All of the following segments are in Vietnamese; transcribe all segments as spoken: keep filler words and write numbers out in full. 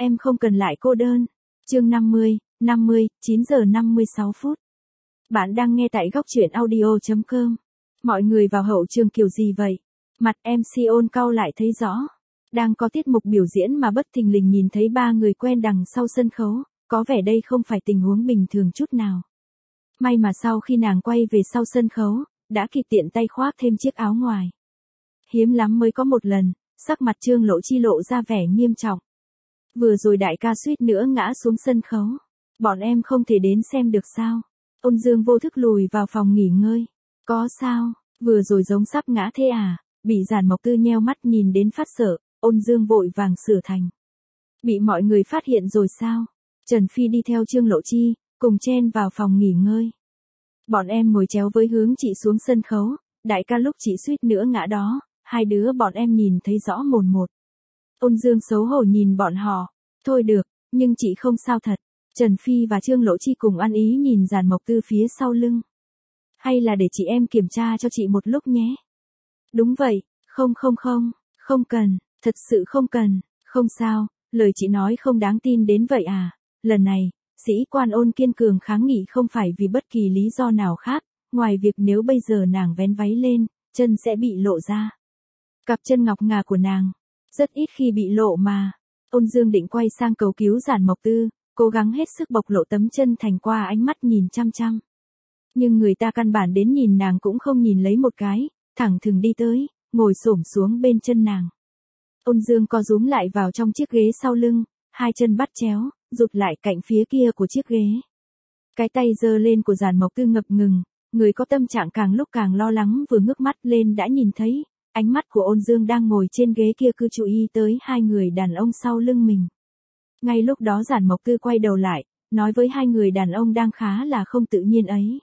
Em không cần lại cô đơn. Chương năm mươi, năm mươi, chín giờ năm mươi sáu phút. Bạn đang nghe tại góc truyện audio chấm com. Mọi người vào hậu trường kiểu gì vậy? Mặt em xê ôn cau lại thấy rõ. Đang có tiết mục biểu diễn mà bất thình lình nhìn thấy ba người quen đằng sau sân khấu, có vẻ đây không phải tình huống bình thường chút nào. May mà sau khi nàng quay về sau sân khấu, đã kịp tiện tay khoác thêm chiếc áo ngoài. Hiếm lắm mới có một lần, sắc mặt Trương Lộ Chi lộ ra vẻ nghiêm trọng. Vừa rồi đại ca suýt nữa ngã xuống sân khấu. Bọn em không thể đến xem được sao? Ôn Dương vô thức lùi vào phòng nghỉ ngơi. Có sao? Vừa rồi giống sắp ngã thế à? Bị Giản Mộc Tư nheo mắt nhìn đến phát sợ, Ôn Dương vội vàng sửa thành. Bị mọi người phát hiện rồi sao? Trần Phi đi theo Trương Lộ Chi, cùng chen vào phòng nghỉ ngơi. Bọn em ngồi chéo với hướng chị xuống sân khấu, đại ca lúc chị suýt nữa ngã đó, hai đứa bọn em nhìn thấy rõ mồn một. Ôn Dương xấu hổ nhìn bọn họ. Thôi được, nhưng chị không sao thật. Trần Phi và Trương Lộ Chi cùng ăn ý nhìn Giản Mộc Tư phía sau lưng. Hay là để chị em kiểm tra cho chị một lúc nhé. Đúng vậy, không không không, không cần, thật sự không cần, không sao, lời chị nói không đáng tin đến vậy à. Lần này, sĩ quan Ôn kiên cường kháng nghị không phải vì bất kỳ lý do nào khác, ngoài việc nếu bây giờ nàng vén váy lên, chân sẽ bị lộ ra. Cặp chân ngọc ngà của nàng, rất ít khi bị lộ mà. Ôn Dương định quay sang cầu cứu Giản Mộc Tư, cố gắng hết sức bộc lộ tấm chân thành qua ánh mắt nhìn chăm chăm. Nhưng người ta căn bản đến nhìn nàng cũng không nhìn lấy một cái, thẳng thừng đi tới, ngồi xổm xuống bên chân nàng. Ôn Dương co rúm lại vào trong chiếc ghế sau lưng, hai chân bắt chéo, rụt lại cạnh phía kia của chiếc ghế. Cái tay giơ lên của Giản Mộc Tư ngập ngừng, người có tâm trạng càng lúc càng lo lắng vừa ngước mắt lên đã nhìn thấy. Ánh mắt của Ôn Dương đang ngồi trên ghế kia cứ chú ý tới hai người đàn ông sau lưng mình. Ngay lúc đó Giản Mộc Tư quay đầu lại, nói với hai người đàn ông đang khá là không tự nhiên ấy.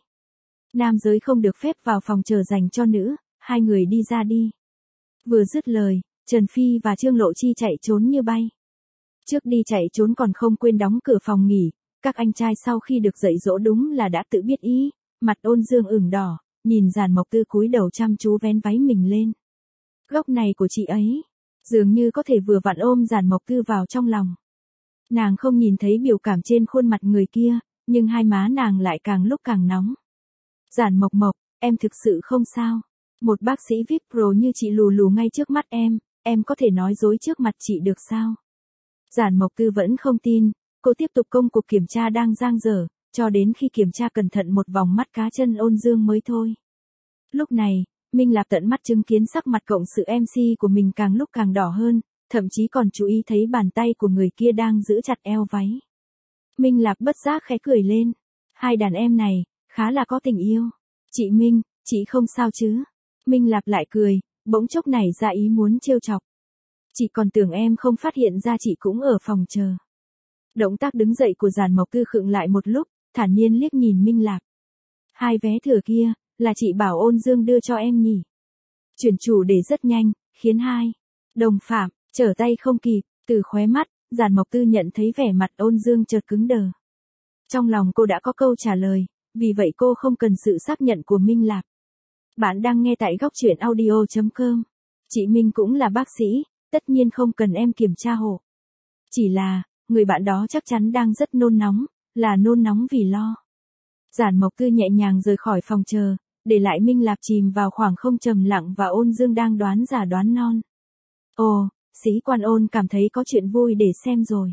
Nam giới không được phép vào phòng chờ dành cho nữ, hai người đi ra đi. Vừa dứt lời, Trần Phi và Trương Lộ Chi chạy trốn như bay. Trước đi chạy trốn còn không quên đóng cửa phòng nghỉ, các anh trai sau khi được dạy dỗ đúng là đã tự biết ý, mặt Ôn Dương ửng đỏ, nhìn Giản Mộc Tư cúi đầu chăm chú vén váy mình lên. Góc này của chị ấy, dường như có thể vừa vặn ôm Giản Mộc Tư vào trong lòng. Nàng không nhìn thấy biểu cảm trên khuôn mặt người kia, nhưng hai má nàng lại càng lúc càng nóng. Giản Mộc Mộc, em thực sự không sao. Một bác sĩ vê i pê Pro như chị lù lù ngay trước mắt em, em có thể nói dối trước mặt chị được sao? Giản Mộc Tư vẫn không tin, cô tiếp tục công cuộc kiểm tra đang dang dở, cho đến khi kiểm tra cẩn thận một vòng mắt cá chân Ôn Dương mới thôi. Lúc này, Minh Lạc tận mắt chứng kiến sắc mặt cộng sự em xê của mình càng lúc càng đỏ hơn, thậm chí còn chú ý thấy bàn tay của người kia đang giữ chặt eo váy. Minh Lạc bất giác khẽ cười lên. Hai đàn em này, khá là có tình yêu. Chị Minh, chị không sao chứ? Minh Lạc lại cười, bỗng chốc nảy ra ý muốn trêu chọc. Chị còn tưởng em không phát hiện ra chị cũng ở phòng chờ. Động tác đứng dậy của Giản Mộc Tư khựng lại một lúc, thản nhiên liếc nhìn Minh Lạc. Hai vé thừa kia, là chị bảo Ôn Dương đưa cho em nhỉ? Chuyển chủ đề rất nhanh, khiến hai đồng phạm trở tay không kịp, từ khóe mắt, Giản Mộc Tư nhận thấy vẻ mặt Ôn Dương chợt cứng đờ. Trong lòng cô đã có câu trả lời, vì vậy cô không cần sự xác nhận của Minh Lạc. Bạn đang nghe tại góc truyện audio chấm com. Chị Minh cũng là bác sĩ, tất nhiên không cần em kiểm tra hộ. Chỉ là, người bạn đó chắc chắn đang rất nôn nóng, là nôn nóng vì lo. Giản Mộc Tư nhẹ nhàng rời khỏi phòng chờ, để lại Minh Lạc chìm vào khoảng không trầm lặng và Ôn Dương đang đoán giả đoán non. Ồ, sĩ quan Ôn cảm thấy có chuyện vui để xem rồi.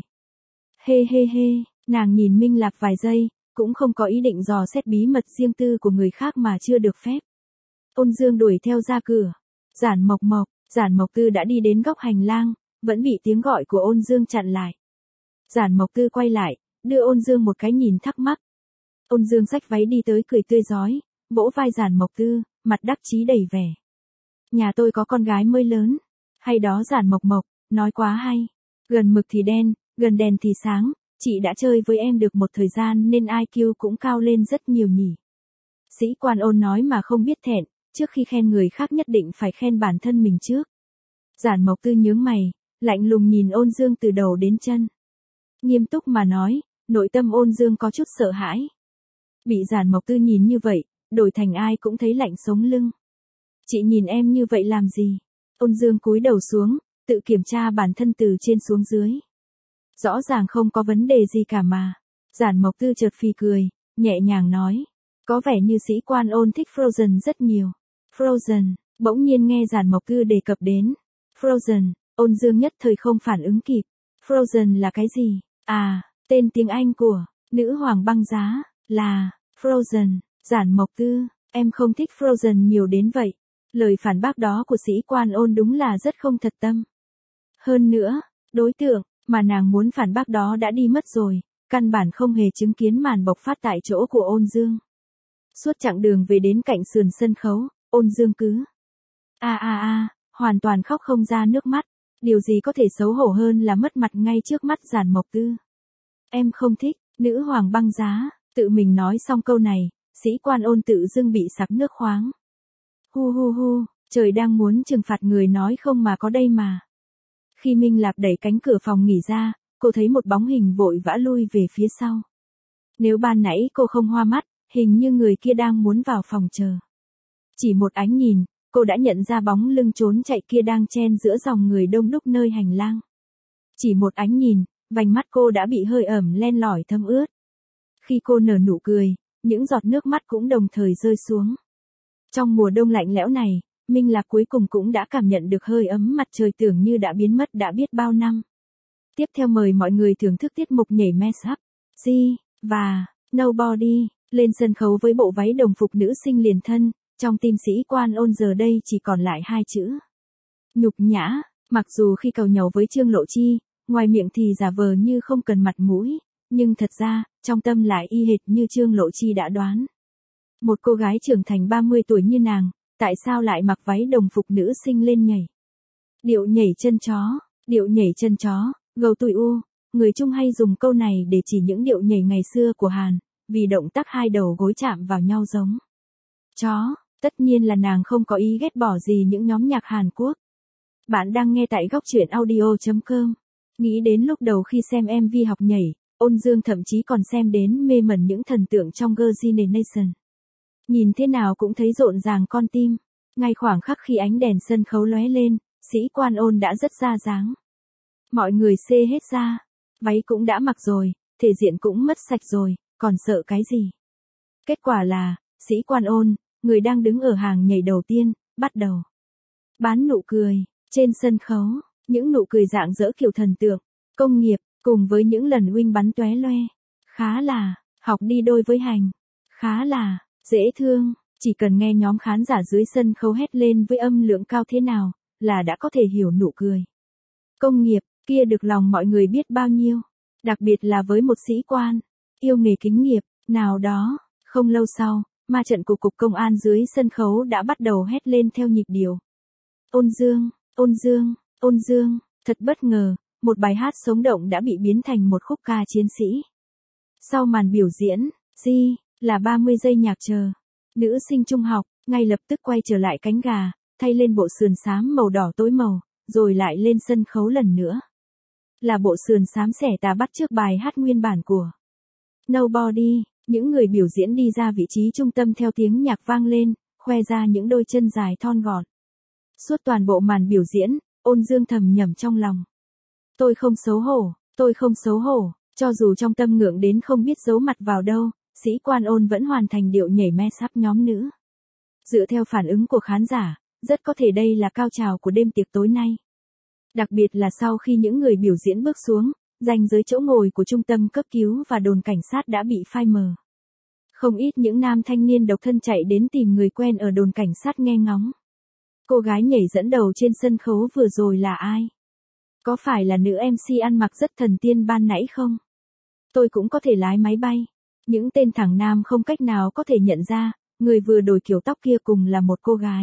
Hê hê hê, nàng nhìn Minh Lạc vài giây, cũng không có ý định dò xét bí mật riêng tư của người khác mà chưa được phép. Ôn Dương đuổi theo ra cửa. Giản Mộc Mộc, Giản Mộc Tư đã đi đến góc hành lang, vẫn bị tiếng gọi của Ôn Dương chặn lại. Giản Mộc Tư quay lại, đưa Ôn Dương một cái nhìn thắc mắc. Ôn Dương xách váy đi tới cười tươi rói, vỗ vai Giản Mộc Tư, mặt đắc chí đầy vẻ. Nhà tôi có con gái mới lớn. Hay đó Giản Mộc Mộc, nói quá hay. Gần mực thì đen, gần đèn thì sáng, chị đã chơi với em được một thời gian nên i kiu cũng cao lên rất nhiều nhỉ. Sĩ quan Ôn nói mà không biết thẹn, trước khi khen người khác nhất định phải khen bản thân mình trước. Giản Mộc Tư nhướng mày, lạnh lùng nhìn Ôn Dương từ đầu đến chân. Nghiêm túc mà nói, nội tâm Ôn Dương có chút sợ hãi. Bị Giản Mộc Tư nhìn như vậy, đổi thành ai cũng thấy lạnh sống lưng. Chị nhìn em như vậy làm gì? Ôn Dương cúi đầu xuống, tự kiểm tra bản thân từ trên xuống dưới. Rõ ràng không có vấn đề gì cả mà. Giản Mộc Tư chợt phì cười, nhẹ nhàng nói. Có vẻ như sĩ quan Ôn thích Frozen rất nhiều. Frozen, bỗng nhiên nghe Giản Mộc Tư đề cập đến. Frozen, Ôn Dương nhất thời không phản ứng kịp. Frozen là cái gì? À, tên tiếng Anh của nữ hoàng băng giá là Frozen. Giản Mộc Tư, em không thích Frozen nhiều đến vậy. Lời phản bác đó của sĩ quan Ôn đúng là rất không thật tâm. Hơn nữa, đối tượng mà nàng muốn phản bác đó đã đi mất rồi, căn bản không hề chứng kiến màn bộc phát tại chỗ của Ôn Dương. Suốt chặng đường về đến cạnh sườn sân khấu, Ôn Dương cứ a a a, hoàn toàn khóc không ra nước mắt. Điều gì có thể xấu hổ hơn là mất mặt ngay trước mắt Giản Mộc Tư. Em không thích, nữ hoàng băng giá, tự mình nói xong câu này, sĩ quan Ôn tự dưng bị sặc nước khoáng. Hu hu hu, trời đang muốn trừng phạt người nói không mà có đây mà. Khi Minh Lạp đẩy cánh cửa phòng nghỉ ra, cô thấy một bóng hình vội vã lui về phía sau. Nếu ban nãy cô không hoa mắt, hình như người kia đang muốn vào phòng chờ. Chỉ một ánh nhìn, cô đã nhận ra bóng lưng trốn chạy kia đang chen giữa dòng người đông đúc nơi hành lang. Chỉ một ánh nhìn, vành mắt cô đã bị hơi ẩm len lỏi thấm ướt. Khi cô nở nụ cười, những giọt nước mắt cũng đồng thời rơi xuống. Trong mùa đông lạnh lẽo này, Minh Lạc cuối cùng cũng đã cảm nhận được hơi ấm mặt trời tưởng như đã biến mất đã biết bao năm. Tiếp theo mời mọi người thưởng thức tiết mục nhảy Mess Up, G, và Nobody, lên sân khấu với bộ váy đồng phục nữ sinh liền thân, trong tim sĩ quan Ôn giờ đây chỉ còn lại hai chữ. Nhục nhã, mặc dù khi cầu nhàu với Trương Lộ Chi, ngoài miệng thì giả vờ như không cần mặt mũi, nhưng thật ra, trong tâm lại y hệt như Trương Lộ Chi đã đoán. Một cô gái trưởng thành ba mươi tuổi như nàng, tại sao lại mặc váy đồng phục nữ sinh lên nhảy? Điệu nhảy chân chó, điệu nhảy chân chó, gầu tùi u, người Trung hay dùng câu này để chỉ những điệu nhảy ngày xưa của Hàn, vì động tác hai đầu gối chạm vào nhau giống chó, tất nhiên là nàng không có ý ghét bỏ gì những nhóm nhạc Hàn Quốc. Bạn đang nghe tại góc truyện audio chấm com. Nghĩ đến lúc đầu khi xem em vê học nhảy, Ôn Dương thậm chí còn xem đến mê mẩn những thần tượng trong Girls' Generation. Nhìn thế nào cũng thấy rộn ràng con tim. Ngay khoảng khắc khi ánh đèn sân khấu lóe lên, sĩ quan Ôn đã rất ra dáng. Mọi người xê hết ra. Váy cũng đã mặc rồi, thể diện cũng mất sạch rồi, còn sợ cái gì? Kết quả là, sĩ quan Ôn, người đang đứng ở hàng nhảy đầu tiên, bắt đầu bán nụ cười. Trên sân khấu, những nụ cười rạng rỡ kiểu thần tượng, công nghiệp, cùng với những lần wing bắn tóe loe. Khá là, học đi đôi với hành. Khá là, dễ thương, chỉ cần nghe nhóm khán giả dưới sân khấu hét lên với âm lượng cao thế nào, là đã có thể hiểu nụ cười. Công nghiệp, kia được lòng mọi người biết bao nhiêu, đặc biệt là với một sĩ quan, yêu nghề kính nghiệp, nào đó. Không lâu sau, ma trận của cục công an dưới sân khấu đã bắt đầu hét lên theo nhịp điệu. Ôn Dương, Ôn Dương, Ôn Dương, thật bất ngờ, một bài hát sống động đã bị biến thành một khúc ca chiến sĩ. Sau màn biểu diễn, G, là ba mươi giây nhạc chờ. Nữ sinh trung học, ngay lập tức quay trở lại cánh gà, thay lên bộ sườn xám màu đỏ tối màu, rồi lại lên sân khấu lần nữa. Là bộ sườn xám xẻ tà bắt chước bài hát nguyên bản của Nobody, những người biểu diễn đi ra vị trí trung tâm theo tiếng nhạc vang lên, khoe ra những đôi chân dài thon gọn. Suốt toàn bộ màn biểu diễn, Ôn Dương thầm nhẩm trong lòng. Tôi không xấu hổ, tôi không xấu hổ, cho dù trong tâm ngượng đến không biết giấu mặt vào đâu, sĩ quan Ôn vẫn hoàn thành điệu nhảy Mess Up nhóm nữ. Dựa theo phản ứng của khán giả, rất có thể đây là cao trào của đêm tiệc tối nay. Đặc biệt là sau khi những người biểu diễn bước xuống, ranh giới chỗ ngồi của trung tâm cấp cứu và đồn cảnh sát đã bị phai mờ. Không ít những nam thanh niên độc thân chạy đến tìm người quen ở đồn cảnh sát nghe ngóng. Cô gái nhảy dẫn đầu trên sân khấu vừa rồi là ai? Có phải là nữ em xê ăn mặc rất thần tiên ban nãy không? Tôi cũng có thể lái máy bay. Những tên thẳng nam không cách nào có thể nhận ra, người vừa đổi kiểu tóc kia cùng là một cô gái.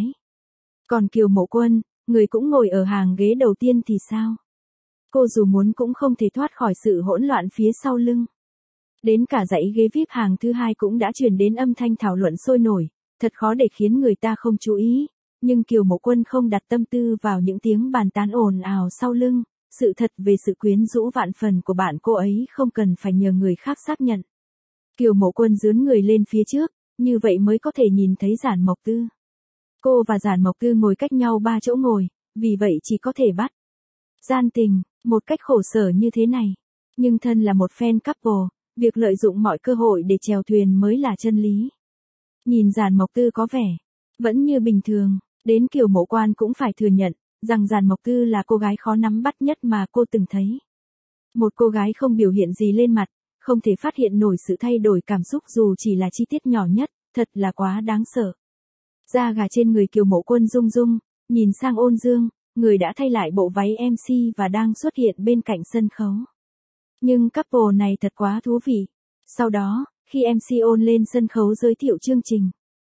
Còn Kiều Mộ Quân, người cũng ngồi ở hàng ghế đầu tiên thì sao? Cô dù muốn cũng không thể thoát khỏi sự hỗn loạn phía sau lưng. Đến cả dãy ghế vi ai pi hàng thứ hai cũng đã truyền đến âm thanh thảo luận sôi nổi, thật khó để khiến người ta không chú ý. Nhưng Kiều Mộ Quân không đặt tâm tư vào những tiếng bàn tán ồn ào sau lưng, sự thật về sự quyến rũ vạn phần của bạn cô ấy không cần phải nhờ người khác xác nhận. Kiều Mộ Quân dướn người lên phía trước, như vậy mới có thể nhìn thấy Giản Mộc Tư. Cô và Giản Mộc Tư ngồi cách nhau ba chỗ ngồi, vì vậy chỉ có thể bắt gian tình, một cách khổ sở như thế này. Nhưng thân là một fan couple, việc lợi dụng mọi cơ hội để chèo thuyền mới là chân lý. Nhìn Giản Mộc Tư có vẻ vẫn như bình thường, đến Kiều Mộ Quan cũng phải thừa nhận rằng Giản Mộc Tư là cô gái khó nắm bắt nhất mà cô từng thấy. Một cô gái không biểu hiện gì lên mặt, không thể phát hiện nổi sự thay đổi cảm xúc dù chỉ là chi tiết nhỏ nhất, thật là quá đáng sợ. Da gà trên người Kiều Mộ Quân rung rung, nhìn sang Ôn Dương, người đã thay lại bộ váy em xê và đang xuất hiện bên cạnh sân khấu. Nhưng couple này thật quá thú vị. Sau đó, khi em xê Ôn lên sân khấu giới thiệu chương trình.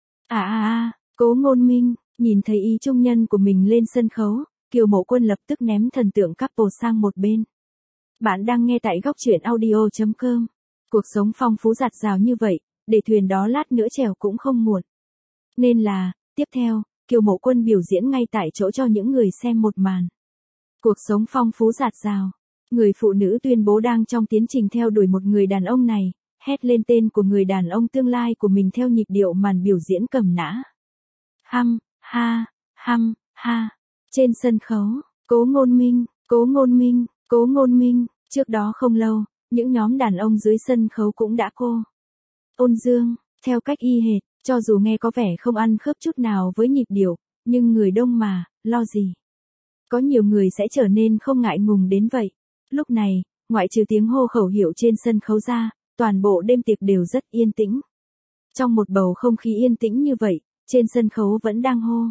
À à à, Cố Ngôn Minh, nhìn thấy ý trung nhân của mình lên sân khấu, Kiều Mộ Quân lập tức ném thần tượng couple sang một bên. Bạn đang nghe tại góc truyện audio chấm com. Cuộc sống phong phú dạt dào như vậy, để thuyền đó lát nữa chèo cũng không muộn. Nên là, tiếp theo, Kiều Mộ Quân biểu diễn ngay tại chỗ cho những người xem một màn. Cuộc sống phong phú dạt dào. Người phụ nữ tuyên bố đang trong tiến trình theo đuổi một người đàn ông này, hét lên tên của người đàn ông tương lai của mình theo nhịp điệu màn biểu diễn cầm nã. Hăm, ha, hăm, ha. Trên sân khấu, Cố Ngôn Minh, Cố Ngôn Minh, Cố Ngôn Minh, trước đó không lâu, những nhóm đàn ông dưới sân khấu cũng đã cô. Ôn Dương, theo cách y hệt, cho dù nghe có vẻ không ăn khớp chút nào với nhịp điệu, nhưng người đông mà, lo gì. Có nhiều người sẽ trở nên không ngại ngùng đến vậy. Lúc này, ngoại trừ tiếng hô khẩu hiệu trên sân khấu ra, toàn bộ đêm tiệc đều rất yên tĩnh. Trong một bầu không khí yên tĩnh như vậy, trên sân khấu vẫn đang hô.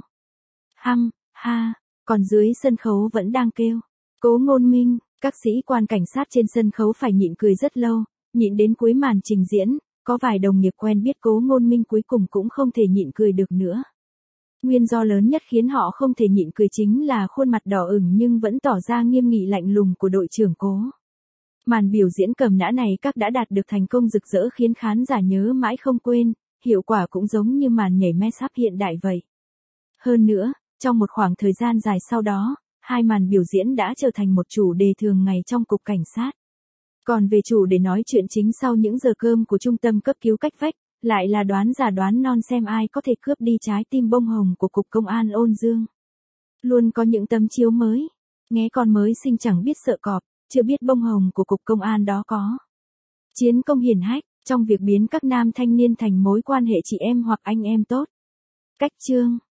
Hăm, ha, còn dưới sân khấu vẫn đang kêu. Cố Ngôn Minh, các sĩ quan cảnh sát trên sân khấu phải nhịn cười rất lâu, nhịn đến cuối màn trình diễn, có vài đồng nghiệp quen biết Cố Ngôn Minh cuối cùng cũng không thể nhịn cười được nữa. Nguyên do lớn nhất khiến họ không thể nhịn cười chính là khuôn mặt đỏ ửng nhưng vẫn tỏ ra nghiêm nghị lạnh lùng của đội trưởng Cố. Màn biểu diễn cầm nã này các đã đạt được thành công rực rỡ khiến khán giả nhớ mãi không quên, hiệu quả cũng giống như màn nhảy mashup hiện đại vậy. Hơn nữa, trong một khoảng thời gian dài sau đó, hai màn biểu diễn đã trở thành một chủ đề thường ngày trong cục cảnh sát. Còn về chủ đề nói chuyện chính sau những giờ cơm của trung tâm cấp cứu cách vách, lại là đoán giả đoán non xem ai có thể cướp đi trái tim bông hồng của cục công an Ôn Dương. Luôn có những tấm chiếu mới, nghe con mới sinh chẳng biết sợ cọp, chưa biết bông hồng của cục công an đó có chiến công hiển hách trong việc biến các nam thanh niên thành mối quan hệ chị em hoặc anh em tốt. Cách chương